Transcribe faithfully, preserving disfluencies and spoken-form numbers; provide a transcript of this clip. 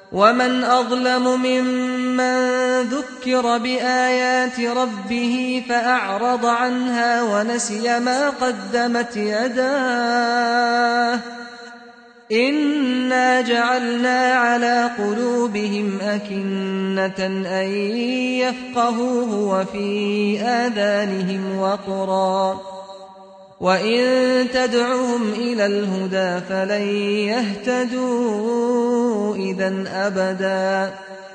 ومن أظلم ممن ذكر بآيات ربه فأعرض عنها ونسي ما قدمت يداه إنا جعلنا على قلوبهم أكنة أن يفقهوه وفي آذانهم وقرا وإن تدعهم إلى الهدى فلن يهتدوا إذا أبدا